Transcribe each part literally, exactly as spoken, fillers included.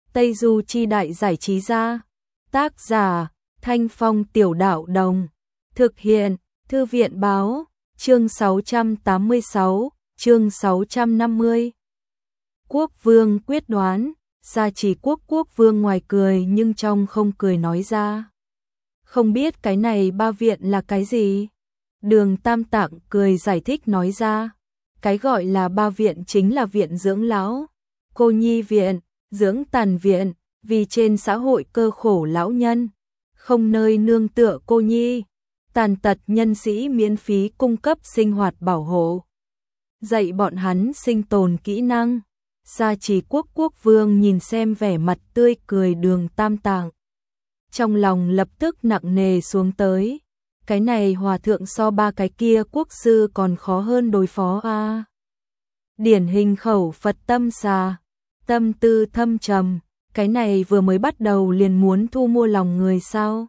Tây Du Chi Đại Giải Trí Gia. Tác giả Thanh Phong Tiểu Đạo Đồng. Thực hiện Thư viện Báo. Chương sáu trăm tám mươi sáu, chương sáu trăm năm mươi. Quốc vương quyết đoán. Gia Trì Quốc quốc vương ngoài cười nhưng trong không cười nói ra. Không biết cái này ba viện là cái gì? Đường Tam Tạng cười giải thích nói ra. Cái gọi là ba viện chính là viện dưỡng lão, cô nhi viện, dưỡng tàn viện, vì trên xã hội cơ khổ lão nhân, không nơi nương tựa cô nhi, tàn tật nhân sĩ miễn phí cung cấp sinh hoạt bảo hộ, dạy bọn hắn sinh tồn kỹ năng. Gia Trì Quốc quốc vương nhìn xem vẻ mặt tươi cười Đường Tam Tạng, trong lòng lập tức nặng nề xuống tới. Cái này hòa thượng so ba cái kia quốc sư còn khó hơn đối phó a. À. Điển hình khẩu Phật tâm xà, tâm tư thâm trầm, cái này vừa mới bắt đầu liền muốn thu mua lòng người sao?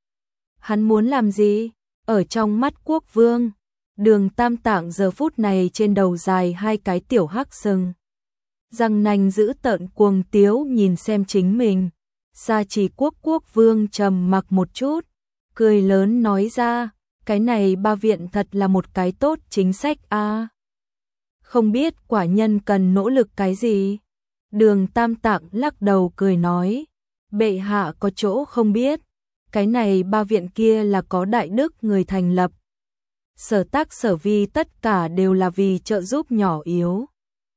Hắn muốn làm gì? Ở trong mắt quốc vương, Đường Tam Tạng giờ phút này trên đầu dài hai cái tiểu hắc sừng, răng nanh giữ tợn cuồng tiếu nhìn xem chính mình. Gia Trì Quốc quốc vương trầm mặc một chút, cười lớn nói ra, cái này ba viện thật là một cái tốt chính sách a. À. Không biết quả nhân cần nỗ lực cái gì? Đường Tam Tạng lắc đầu cười nói, bệ hạ có chỗ không biết, cái này ba viện kia là có đại đức người thành lập. Sở tác sở vi tất cả đều là vì trợ giúp nhỏ yếu,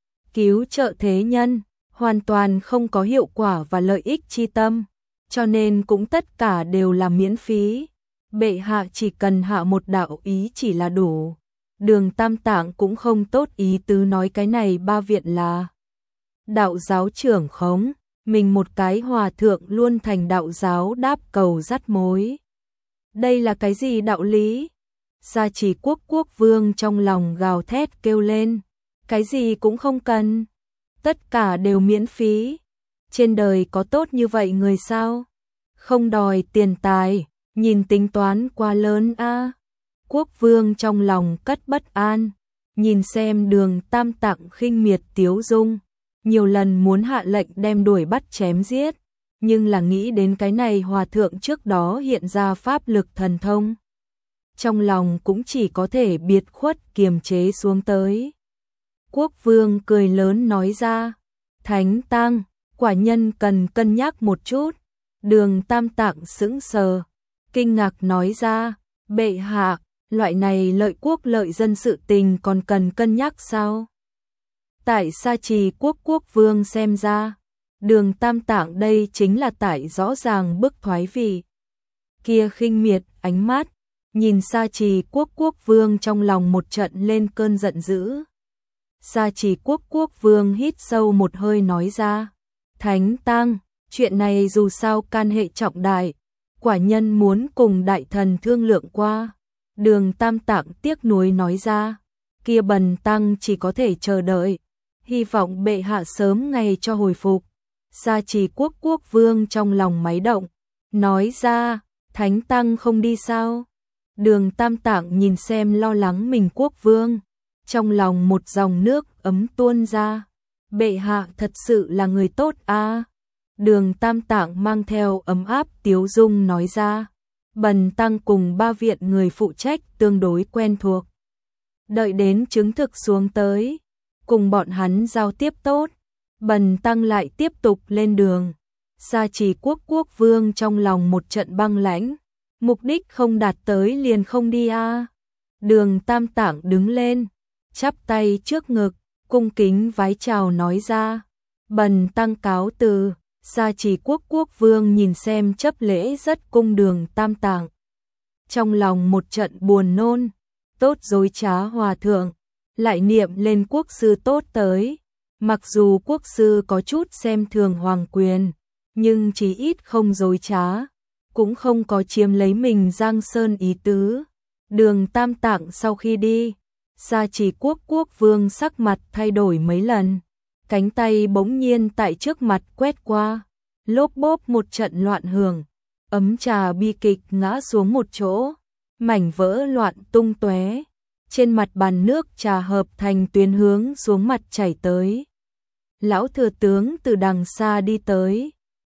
cứu trợ thế nhân, hoàn toàn không có hiệu quả và lợi ích chi tâm, cho nên cũng tất cả đều là miễn phí. Bệ hạ chỉ cần hạ một đạo ý chỉ là đủ. Đường Tam Tạng cũng không tốt ý tứ nói cái này ba viện là đạo giáo trưởng khống, mình một cái hòa thượng luôn thành đạo giáo đáp cầu dắt mối. Đây là cái gì đạo lý? Gia Trì Quốc quốc vương trong lòng gào thét kêu lên, cái gì cũng không cần, tất cả đều miễn phí. Trên đời có tốt như vậy người sao? Không đòi tiền tài, nhìn tính toán quá lớn a. À. Quốc vương trong lòng cất bất an, nhìn xem Đường Tam Tạng khinh miệt tiếu dung, nhiều lần muốn hạ lệnh đem đuổi bắt chém giết, nhưng là nghĩ đến cái này hòa thượng trước đó hiện ra pháp lực thần thông, trong lòng cũng chỉ có thể biệt khuất kiềm chế xuống tới. Quốc vương cười lớn nói ra, Thánh Tăng, quả nhân cần cân nhắc một chút. Đường Tam Tạng sững sờ, kinh ngạc nói ra, bệ hạ, loại này lợi quốc lợi dân sự tình còn cần cân nhắc sao? Tại Gia Trì Quốc quốc vương xem ra, Đường Tam Tạng đây chính là tại rõ ràng bức thoái vị. Kia khinh miệt ánh mắt, nhìn Gia Trì Quốc quốc vương trong lòng một trận lên cơn giận dữ. Gia Trì Quốc quốc vương hít sâu một hơi nói ra, Thánh Tăng, chuyện này dù sao can hệ trọng đại, quả nhân muốn cùng đại thần thương lượng qua. Đường Tam Tạng tiếc nuối nói ra, kia bần tăng chỉ có thể chờ đợi, hy vọng bệ hạ sớm ngày cho hồi phục. Gia Trì Quốc quốc vương trong lòng máy động, nói ra, Thánh Tăng không đi sao? Đường Tam Tạng nhìn xem lo lắng mình quốc vương, trong lòng một dòng nước ấm tuôn ra, bệ hạ thật sự là người tốt a. À. Đường Tam Tạng mang theo ấm áp tiếu dung nói ra, bần tăng cùng ba viện người phụ trách tương đối quen thuộc. Đợi đến chứng thực xuống tới, cùng bọn hắn giao tiếp tốt, bần tăng lại tiếp tục lên đường. Gia Trì Quốc quốc vương trong lòng một trận băng lãnh, mục đích không đạt tới liền không đi a. À. Đường Tam Tạng đứng lên, chắp tay trước ngực, cung kính vái chào nói ra, bần tăng cáo từ. Gia Trì Quốc quốc vương nhìn xem chấp lễ rất cung Đường Tam Tạng, trong lòng một trận buồn nôn, tốt dối trá hòa thượng, lại niệm lên quốc sư tốt tới. Mặc dù quốc sư có chút xem thường hoàng quyền, nhưng chí ít không dối trá, cũng không có chiếm lấy mình Giang Sơn ý tứ. Đường Tam Tạng sau khi đi, Gia Trì Quốc quốc vương sắc mặt thay đổi mấy lần, cánh tay bỗng nhiên tại trước mặt quét qua, lốp bốp một trận loạn hưởng, ấm trà bi kịch ngã xuống một chỗ, mảnh vỡ loạn tung tóe, trên mặt bàn nước trà hợp thành tuyến hướng xuống mặt chảy tới. Lão thừa tướng từ đằng xa đi tới,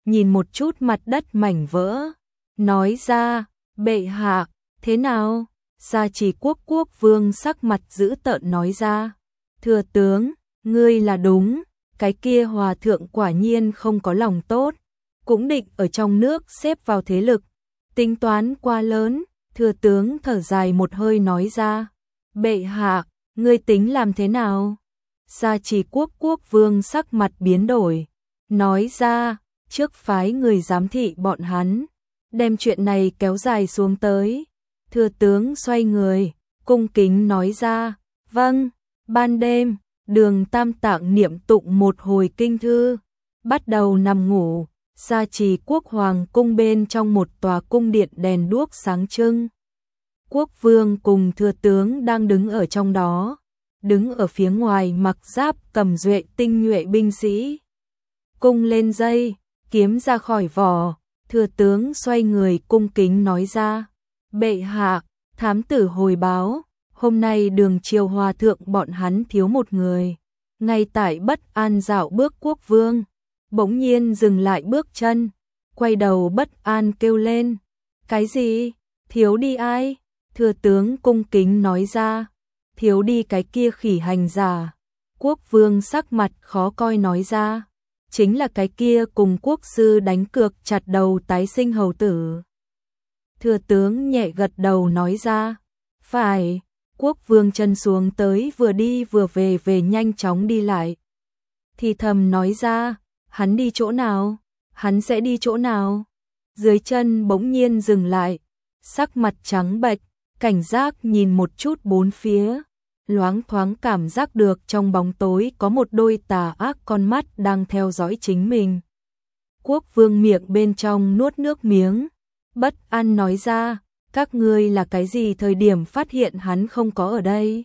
nhìn một chút mặt đất mảnh vỡ, nói ra, bệ hạ, thế nào? Gia Trì Quốc quốc vương sắc mặt dữ tợn nói ra, thừa tướng, ngươi là đúng, cái kia hòa thượng quả nhiên không có lòng tốt, cũng định ở trong nước xếp vào thế lực, tính toán quá lớn. Thừa tướng thở dài một hơi nói ra, bệ hạ, ngươi tính làm thế nào? Gia Trì Quốc quốc vương sắc mặt biến đổi, nói ra, trước phái người giám thị bọn hắn, đem chuyện này kéo dài xuống tới. Thừa tướng xoay người, cung kính nói ra, vâng. Ban đêm, Đường Tam Tạng niệm tụng một hồi kinh thư, bắt đầu nằm ngủ. Gia Trì Quốc hoàng cung bên trong một tòa cung điện đèn đuốc sáng trưng. Quốc vương cùng thừa tướng đang đứng ở trong đó, đứng ở phía ngoài mặc giáp cầm duệ tinh nhuệ binh sĩ. Cung lên dây, kiếm ra khỏi vỏ, thừa tướng xoay người cung kính nói ra, bệ hạ, thám tử hồi báo, hôm nay Đường triều hòa thượng bọn hắn thiếu một người. Ngay tại Bất An dạo bước quốc vương, bỗng nhiên dừng lại bước chân, quay đầu bất an kêu lên, cái gì? Thiếu đi ai? Thừa tướng cung kính nói ra, thiếu đi cái kia khỉ hành giả. Quốc vương sắc mặt khó coi nói ra, chính là cái kia cùng quốc sư đánh cược chặt đầu tái sinh hầu tử. Thừa tướng nhẹ gật đầu nói ra, phải. Quốc vương chân xuống tới vừa đi vừa về về nhanh chóng đi lại. Thì thầm nói ra, hắn đi chỗ nào? Hắn sẽ đi chỗ nào? Dưới chân bỗng nhiên dừng lại, sắc mặt trắng bệch, cảnh giác nhìn một chút bốn phía, loáng thoáng cảm giác được trong bóng tối có một đôi tà ác con mắt đang theo dõi chính mình. Quốc vương miệng bên trong nuốt nước miếng, bất an nói ra, các ngươi là cái gì thời điểm phát hiện hắn không có ở đây?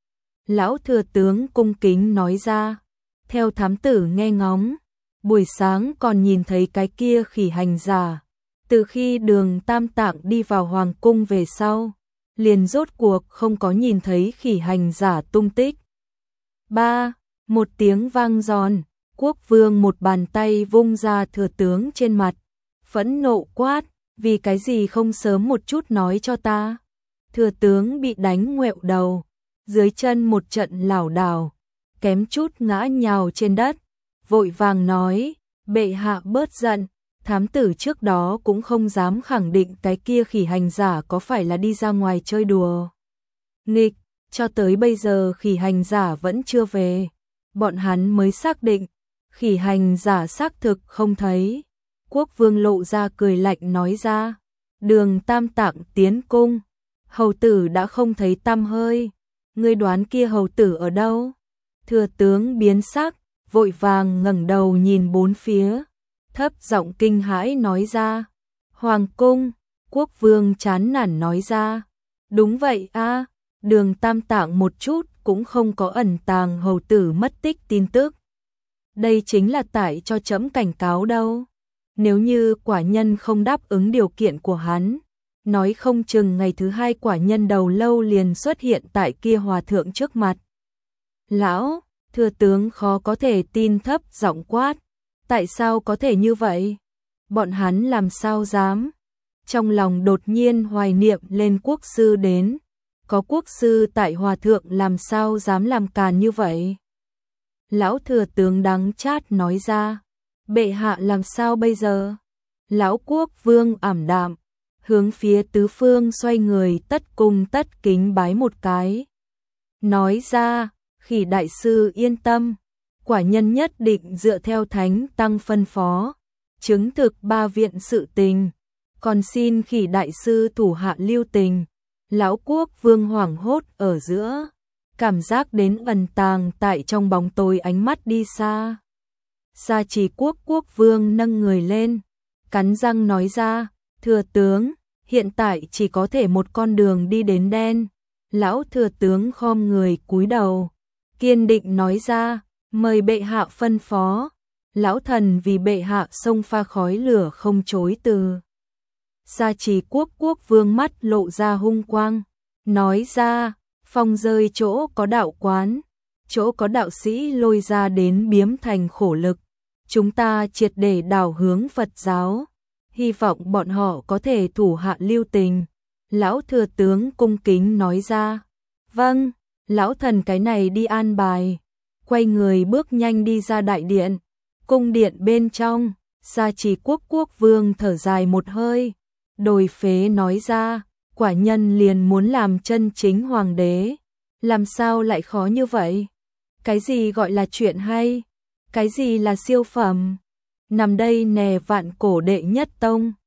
Lão thừa tướng cung kính nói ra, theo thám tử nghe ngóng, buổi sáng còn nhìn thấy cái kia khỉ hành giả, từ khi Đường Tam Tạng đi vào hoàng cung về sau, liền rốt cuộc không có nhìn thấy khỉ hành giả tung tích. Ba, một tiếng vang giòn, quốc vương một bàn tay vung ra thừa tướng trên mặt, phẫn nộ quát, vì cái gì không sớm một chút nói cho ta? Thừa tướng bị đánh ngoẹo đầu, dưới chân một trận lảo đảo, kém chút ngã nhào trên đất, vội vàng nói, bệ hạ bớt giận, thám tử trước đó cũng không dám khẳng định cái kia khỉ hành giả có phải là đi ra ngoài chơi đùa nghịch, cho tới bây giờ khỉ hành giả vẫn chưa về, bọn hắn mới xác định, khỉ hành giả xác thực không thấy. Quốc vương lộ ra cười lạnh nói ra, Đường Tam Tạng tiến cung, hầu tử đã không thấy tăm hơi, ngươi đoán kia hầu tử ở đâu? Thừa tướng biến sắc, vội vàng ngẩng đầu nhìn bốn phía, thấp giọng kinh hãi nói ra, hoàng cung. Quốc vương chán nản nói ra, đúng vậy a, Đường Tam Tạng một chút cũng không có ẩn tàng hầu tử mất tích tin tức. Đây chính là tại cho trẫm cảnh cáo đâu. Nếu như quả nhân không đáp ứng điều kiện của hắn, nói không chừng ngày thứ hai quả nhân đầu lâu liền xuất hiện tại kia hòa thượng trước mặt. Lão, thừa tướng khó có thể tin thấp giọng quát, tại sao có thể như vậy? Bọn hắn làm sao dám? Trong lòng đột nhiên hoài niệm lên quốc sư đến, có quốc sư tại hòa thượng làm sao dám làm càn như vậy? Lão thừa tướng đắng chát nói ra, bệ hạ làm sao bây giờ? Lão quốc vương ảm đạm, hướng phía tứ phương xoay người tất cung tất kính bái một cái. Nói ra, khỉ đại sư yên tâm, quả nhân nhất định dựa theo thánh tăng phân phó, chứng thực ba viện sự tình, còn xin khỉ đại sư thủ hạ lưu tình. Lão quốc vương hoảng hốt ở giữa, cảm giác đến ẩn tàng tại trong bóng tối ánh mắt đi xa. Gia Trì Quốc quốc vương nâng người lên, cắn răng nói ra, thừa tướng, hiện tại chỉ có thể một con đường đi đến đen. Lão thừa tướng khom người cúi đầu, kiên định nói ra, mời bệ hạ phân phó. Lão thần vì bệ hạ xông pha khói lửa không chối từ. Gia Trì Quốc quốc vương mắt lộ ra hung quang, nói ra, phong rơi chỗ có đạo quán, chỗ có đạo sĩ lôi ra đến biếm thành khổ lực, chúng ta triệt để đảo hướng Phật giáo, hy vọng bọn họ có thể thủ hạ lưu tình. Lão thừa tướng cung kính nói ra. Vâng, lão thần cái này đi an bài. Quay người bước nhanh đi ra đại điện. Cung điện bên trong, Gia Trì Quốc quốc vương thở dài một hơi. Đồi phế nói ra, quả nhân liền muốn làm chân chính hoàng đế. Làm sao lại khó như vậy? Cái gì gọi là chuyện hay? Cái gì là siêu phẩm? Nằm đây nè vạn cổ đệ nhất tông.